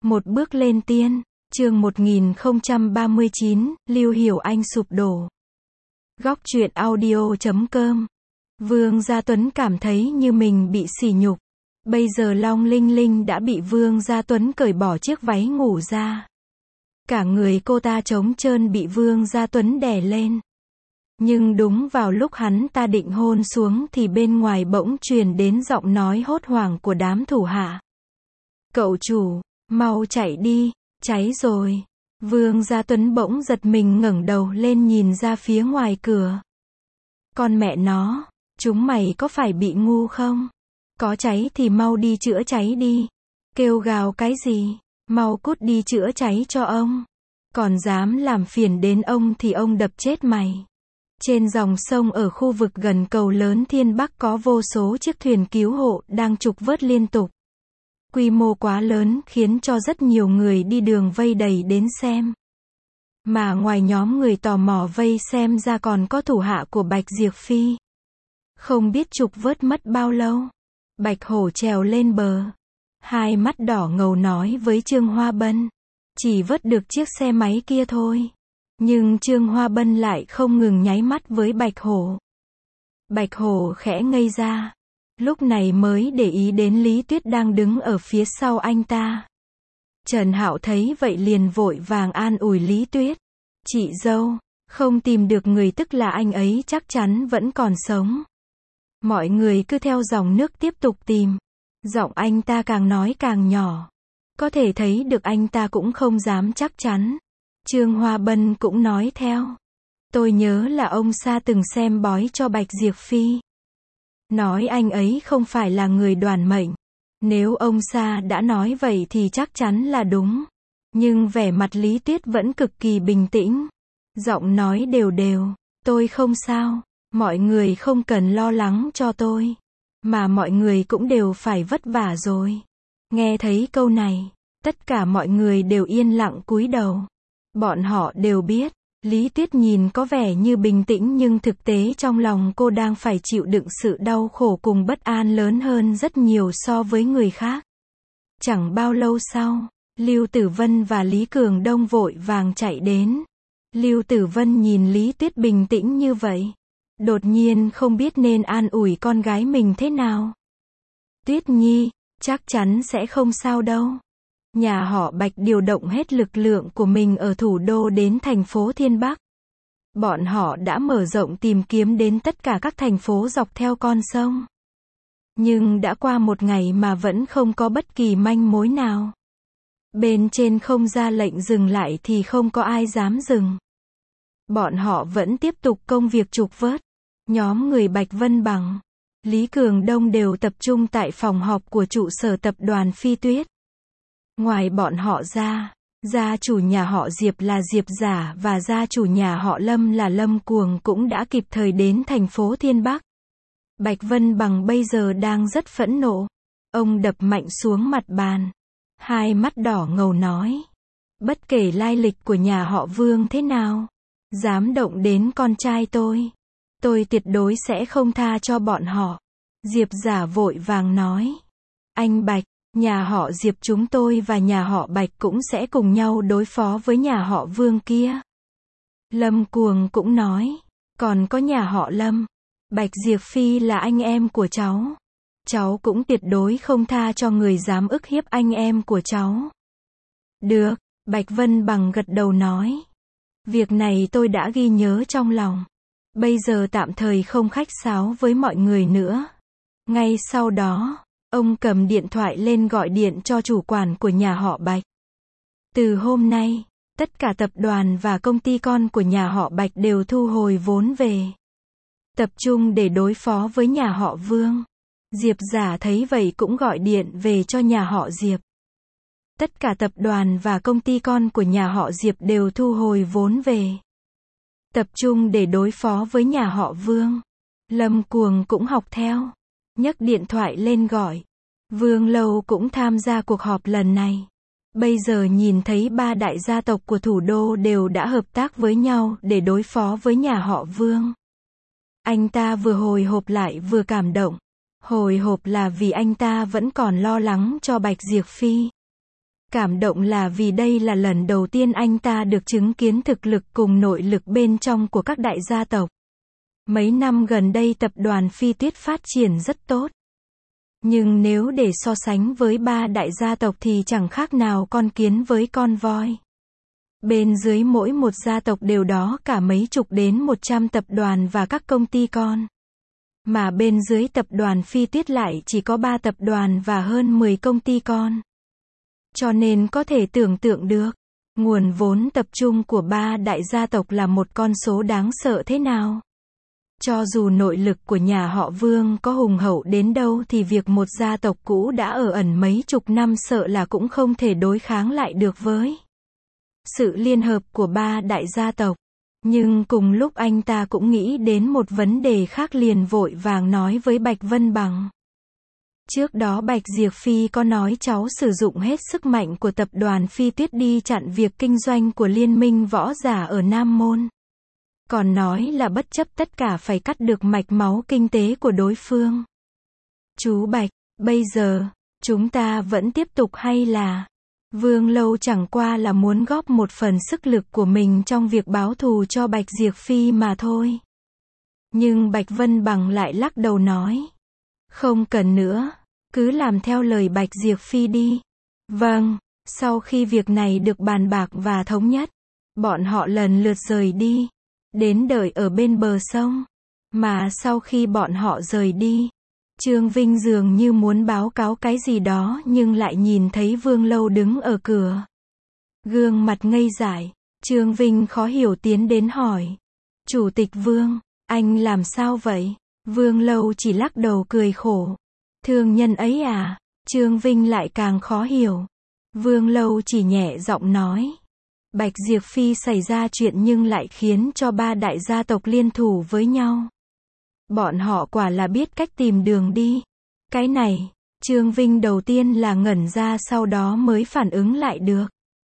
Một bước lên tiên, chương 1039, Lưu Hiểu Anh sụp đổ. Góc truyện audio.com. Vương Gia Tuấn cảm thấy như mình bị sỉ nhục. Bây giờ Long Linh Linh đã bị Vương Gia Tuấn cởi bỏ chiếc váy ngủ ra. Cả người cô ta trống trơn bị Vương Gia Tuấn đè lên. Nhưng đúng vào lúc hắn ta định hôn xuống thì bên ngoài bỗng truyền đến giọng nói hốt hoảng của đám thủ hạ. Cậu chủ, mau chạy đi, cháy rồi. Vương Gia Tuấn bỗng giật mình ngẩng đầu lên nhìn ra phía ngoài cửa. Con mẹ nó, chúng mày có phải bị ngu không? Có cháy thì mau đi chữa cháy đi. Kêu gào cái gì? Mau cút đi chữa cháy cho ông. Còn dám làm phiền đến ông thì ông đập chết mày. Trên dòng sông ở khu vực gần cầu lớn Thiên Bắc có vô số chiếc thuyền cứu hộ đang trục vớt liên tục. Quy mô quá lớn khiến cho rất nhiều người đi đường vây đầy đến xem. Mà ngoài nhóm người tò mò vây xem ra còn có thủ hạ của Bạch Diệp Phi. Không biết trục vớt mất bao lâu. Bạch Hổ trèo lên bờ. Hai mắt đỏ ngầu nói với Trương Hoa Bân. Chỉ vớt được chiếc xe máy kia thôi. Nhưng Trương Hoa Bân lại không ngừng nháy mắt với Bạch Hổ. Bạch Hổ khẽ ngây ra. Lúc này mới để ý đến Lý Tuyết đang đứng ở phía sau anh ta. Trần Hạo thấy vậy liền vội vàng an ủi Lý Tuyết. Chị dâu, không tìm được người tức là anh ấy chắc chắn vẫn còn sống. Mọi người cứ theo dòng nước tiếp tục tìm. Giọng anh ta càng nói càng nhỏ. Có thể thấy được anh ta cũng không dám chắc chắn. Trương Hoa Bân cũng nói theo. Tôi nhớ là ông Sa từng xem bói cho Bạch Diệp Phi. Nói anh ấy không phải là người đoản mệnh. Nếu ông Sa đã nói vậy thì chắc chắn là đúng. Nhưng vẻ mặt Lý Tuyết vẫn cực kỳ bình tĩnh. Giọng nói đều đều. Tôi không sao. Mọi người không cần lo lắng cho tôi. Mà mọi người cũng đều phải vất vả rồi. Nghe thấy câu này, tất cả mọi người đều yên lặng cúi đầu. Bọn họ đều biết, Lý Tuyết nhìn có vẻ như bình tĩnh nhưng thực tế trong lòng cô đang phải chịu đựng sự đau khổ cùng bất an lớn hơn rất nhiều so với người khác. Chẳng bao lâu sau, Lưu Tử Vân và Lý Cường Đông vội vàng chạy đến. Lưu Tử Vân nhìn Lý Tuyết bình tĩnh như vậy. Đột nhiên không biết nên an ủi con gái mình thế nào. Tuyết Nhi, chắc chắn sẽ không sao đâu. Nhà họ Bạch điều động hết lực lượng của mình ở thủ đô đến thành phố Thiên Bắc. Bọn họ đã mở rộng tìm kiếm đến tất cả các thành phố dọc theo con sông. Nhưng đã qua một ngày mà vẫn không có bất kỳ manh mối nào. Bên trên không ra lệnh dừng lại thì không có ai dám dừng. Bọn họ vẫn tiếp tục công việc trục vớt. Nhóm người Bạch Vân Bằng, Lý Cường Đông đều tập trung tại phòng họp của trụ sở tập đoàn Phi Tuyết. Ngoài bọn họ ra, gia chủ nhà họ Diệp là Diệp Giả và gia chủ nhà họ Lâm là Lâm Cuồng cũng đã kịp thời đến thành phố Thiên Bắc. Bạch Vân Bằng bây giờ đang rất phẫn nộ. Ông đập mạnh xuống mặt bàn. Hai mắt đỏ ngầu nói. Bất kể lai lịch của nhà họ Vương thế nào, dám động đến con trai tôi tuyệt đối sẽ không tha cho bọn họ. Diệp Giả vội vàng nói. Anh Bạch, nhà họ Diệp chúng tôi và nhà họ Bạch cũng sẽ cùng nhau đối phó với nhà họ Vương kia. Lâm Cuồng cũng nói. Còn có nhà họ Lâm. Bạch Diệp Phi là anh em của cháu. Cháu cũng tuyệt đối không tha cho người dám ức hiếp anh em của cháu. Được, Bạch Vân Bằng gật đầu nói. Việc này tôi đã ghi nhớ trong lòng. Bây giờ tạm thời không khách sáo với mọi người nữa. Ngay sau đó, ông cầm điện thoại lên gọi điện cho chủ quản của nhà họ Bạch. Từ hôm nay, tất cả tập đoàn và công ty con của nhà họ Bạch đều thu hồi vốn về. Tập trung để đối phó với nhà họ Vương. Diệp Giả thấy vậy cũng gọi điện về cho nhà họ Diệp. Tất cả tập đoàn và công ty con của nhà họ Diệp đều thu hồi vốn về. Tập trung để đối phó với nhà họ Vương. Lâm Cuồng cũng học theo. Nhấc điện thoại lên gọi. Vương Lâu cũng tham gia cuộc họp lần này. Bây giờ nhìn thấy ba đại gia tộc của thủ đô đều đã hợp tác với nhau để đối phó với nhà họ Vương. Anh ta vừa hồi hộp lại vừa cảm động. Hồi hộp là vì anh ta vẫn còn lo lắng cho Bạch Diệp Phi. cảm động là vì đây là lần đầu tiên anh ta được chứng kiến thực lực cùng nội lực bên trong của các đại gia tộc. Mấy năm gần đây tập đoàn Phi Tuyết phát triển rất tốt. Nhưng nếu để so sánh với ba đại gia tộc thì chẳng khác nào con kiến với con voi. Bên dưới mỗi một gia tộc đều đó cả mấy chục đến 100 tập đoàn và các công ty con. Mà bên dưới tập đoàn Phi Tuyết lại chỉ có 3 tập đoàn và hơn 10 công ty con. Cho nên có thể tưởng tượng được, nguồn vốn tập trung của ba đại gia tộc là một con số đáng sợ thế nào. Cho dù nội lực của nhà họ Vương có hùng hậu đến đâu thì việc một gia tộc cũ đã ở ẩn mấy chục năm sợ là cũng không thể đối kháng lại được với sự liên hợp của ba đại gia tộc. Nhưng cùng lúc anh ta cũng nghĩ đến một vấn đề khác liền vội vàng nói với Bạch Vân Bằng. Trước đó Bạch Diệp Phi có nói cháu sử dụng hết sức mạnh của tập đoàn Phi Tuyết đi chặn việc kinh doanh của liên minh võ giả ở Nam Môn. Còn nói là bất chấp tất cả phải cắt được mạch máu kinh tế của đối phương. Chú Bạch, bây giờ, chúng ta vẫn tiếp tục hay là... Vương Lâu chẳng qua là muốn góp một phần sức lực của mình trong việc báo thù cho Bạch Diệp Phi mà thôi. Nhưng Bạch Vân Bằng lại lắc đầu nói. Không cần nữa, cứ làm theo lời Bạch Diệp Phi đi. Vâng, sau khi việc này được bàn bạc và thống nhất, bọn họ lần lượt rời đi, đến đợi ở bên bờ sông. Mà sau khi bọn họ rời đi, Trương Vinh dường như muốn báo cáo cái gì đó nhưng lại nhìn thấy Vương Lâu đứng ở cửa. Gương mặt ngây dại, Trương Vinh khó hiểu tiến đến hỏi. Chủ tịch Vương, anh làm sao vậy? Vương Lâu chỉ lắc đầu cười khổ. Thương nhân ấy à? Trương Vinh lại càng khó hiểu. Vương Lâu chỉ nhẹ giọng nói. Bạch Diệp Phi xảy ra chuyện nhưng lại khiến cho ba đại gia tộc liên thủ với nhau. Bọn họ quả là biết cách tìm đường đi. Cái này, Trương Vinh đầu tiên là ngẩn ra sau đó mới phản ứng lại được.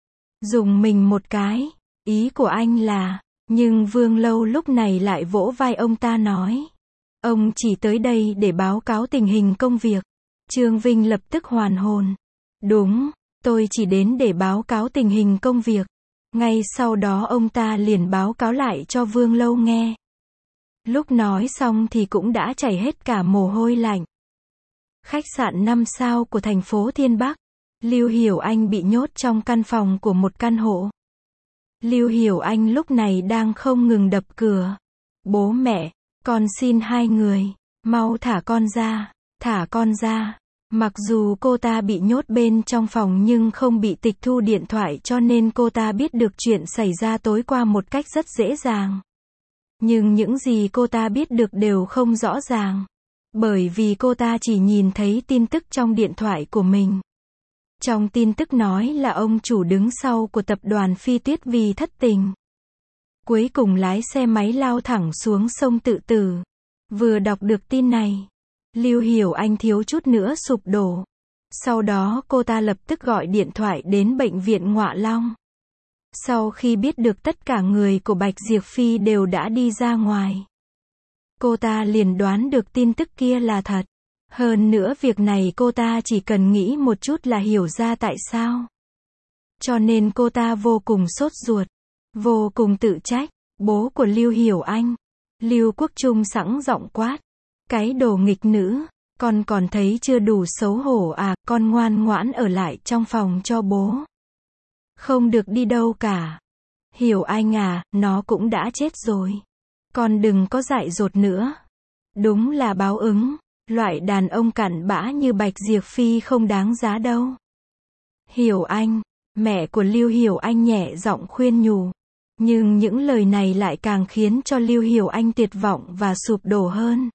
Dùng mình một cái, ý của anh là, nhưng Vương Lâu lúc này lại vỗ vai ông ta nói. Ông chỉ tới đây để báo cáo tình hình công việc. Trương Vinh lập tức hoàn hồn. Đúng, tôi chỉ đến để báo cáo tình hình công việc. Ngay sau đó ông ta liền báo cáo lại cho Vương Lâu nghe. Lúc nói xong thì cũng đã chảy hết cả mồ hôi lạnh. Khách sạn 5 sao của thành phố Thiên Bắc. Lưu Hiểu Anh bị nhốt trong căn phòng của một căn hộ. Lưu Hiểu Anh lúc này đang không ngừng đập cửa. Bố mẹ, con xin hai người, mau thả con ra, thả con ra. Mặc dù cô ta bị nhốt bên trong phòng nhưng không bị tịch thu điện thoại cho nên cô ta biết được chuyện xảy ra tối qua một cách rất dễ dàng. Nhưng những gì cô ta biết được đều không rõ ràng. Bởi vì cô ta chỉ nhìn thấy tin tức trong điện thoại của mình. Trong tin tức nói là ông chủ đứng sau của tập đoàn Phi Tuyết vì thất tình. Cuối cùng lái xe máy lao thẳng xuống sông tự tử. Vừa đọc được tin này, Lưu Hiểu Anh thiếu chút nữa sụp đổ. Sau đó cô ta lập tức gọi điện thoại đến bệnh viện Ngọa Long. Sau khi biết được tất cả người của Bạch Diệp Phi đều đã đi ra ngoài, cô ta liền đoán được tin tức kia là thật. Hơn nữa việc này cô ta chỉ cần nghĩ một chút là hiểu ra tại sao. Cho nên cô ta vô cùng sốt ruột, vô cùng tự trách. Bố của Lưu Hiểu Anh, Lưu Quốc Trung sẵn giọng quát. Cái đồ nghịch nữ, con còn thấy chưa đủ xấu hổ à, con ngoan ngoãn ở lại trong phòng cho bố. Không được đi đâu cả. Hiểu Anh à, nó cũng đã chết rồi. Con đừng có dại dột nữa. Đúng là báo ứng, loại đàn ông cặn bã như Bạch Diệp Phi không đáng giá đâu. Hiểu Anh, mẹ của Lưu Hiểu Anh nhẹ giọng khuyên nhủ. Nhưng những lời này lại càng khiến cho Lưu Hiểu Anh tuyệt vọng và sụp đổ hơn.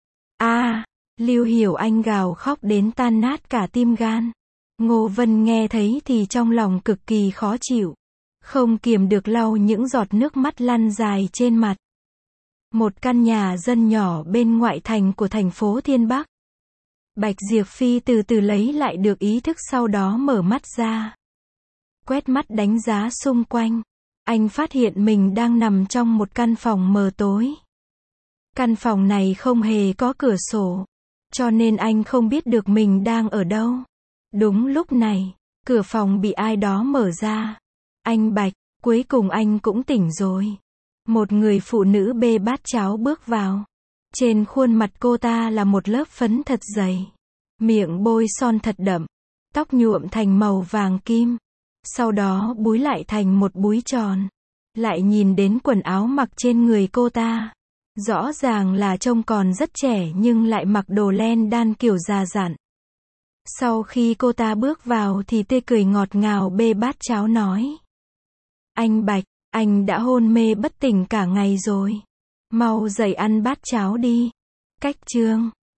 Lưu Hiểu Anh gào khóc đến tan nát cả tim gan. Ngô Vân nghe thấy thì trong lòng cực kỳ khó chịu. Không kiềm được lau những giọt nước mắt lăn dài trên mặt. Một căn nhà dân nhỏ bên ngoại thành của thành phố Thiên Bắc. Bạch Diệp Phi từ từ lấy lại được ý thức sau đó mở mắt ra. Quét mắt đánh giá xung quanh. Anh phát hiện mình đang nằm trong một căn phòng mờ tối. Căn phòng này không hề có cửa sổ. Cho nên anh không biết được mình đang ở đâu. Đúng lúc này, Cửa phòng bị ai đó mở ra. Anh Bạch, cuối cùng anh cũng tỉnh rồi. Một người phụ nữ bê bát cháo bước vào. Trên khuôn mặt cô ta là một lớp phấn thật dày. Miệng bôi son thật đậm. Tóc nhuộm thành màu vàng kim. Sau đó búi lại thành một búi tròn. Lại nhìn đến quần áo mặc trên người cô ta. Rõ ràng là trông còn rất trẻ nhưng lại mặc đồ len đan kiểu già dặn. Sau khi cô ta bước vào thì tươi cười ngọt ngào bê bát cháo nói. Anh Bạch, anh đã hôn mê bất tỉnh cả ngày rồi. Mau dậy ăn bát cháo đi. Cách chương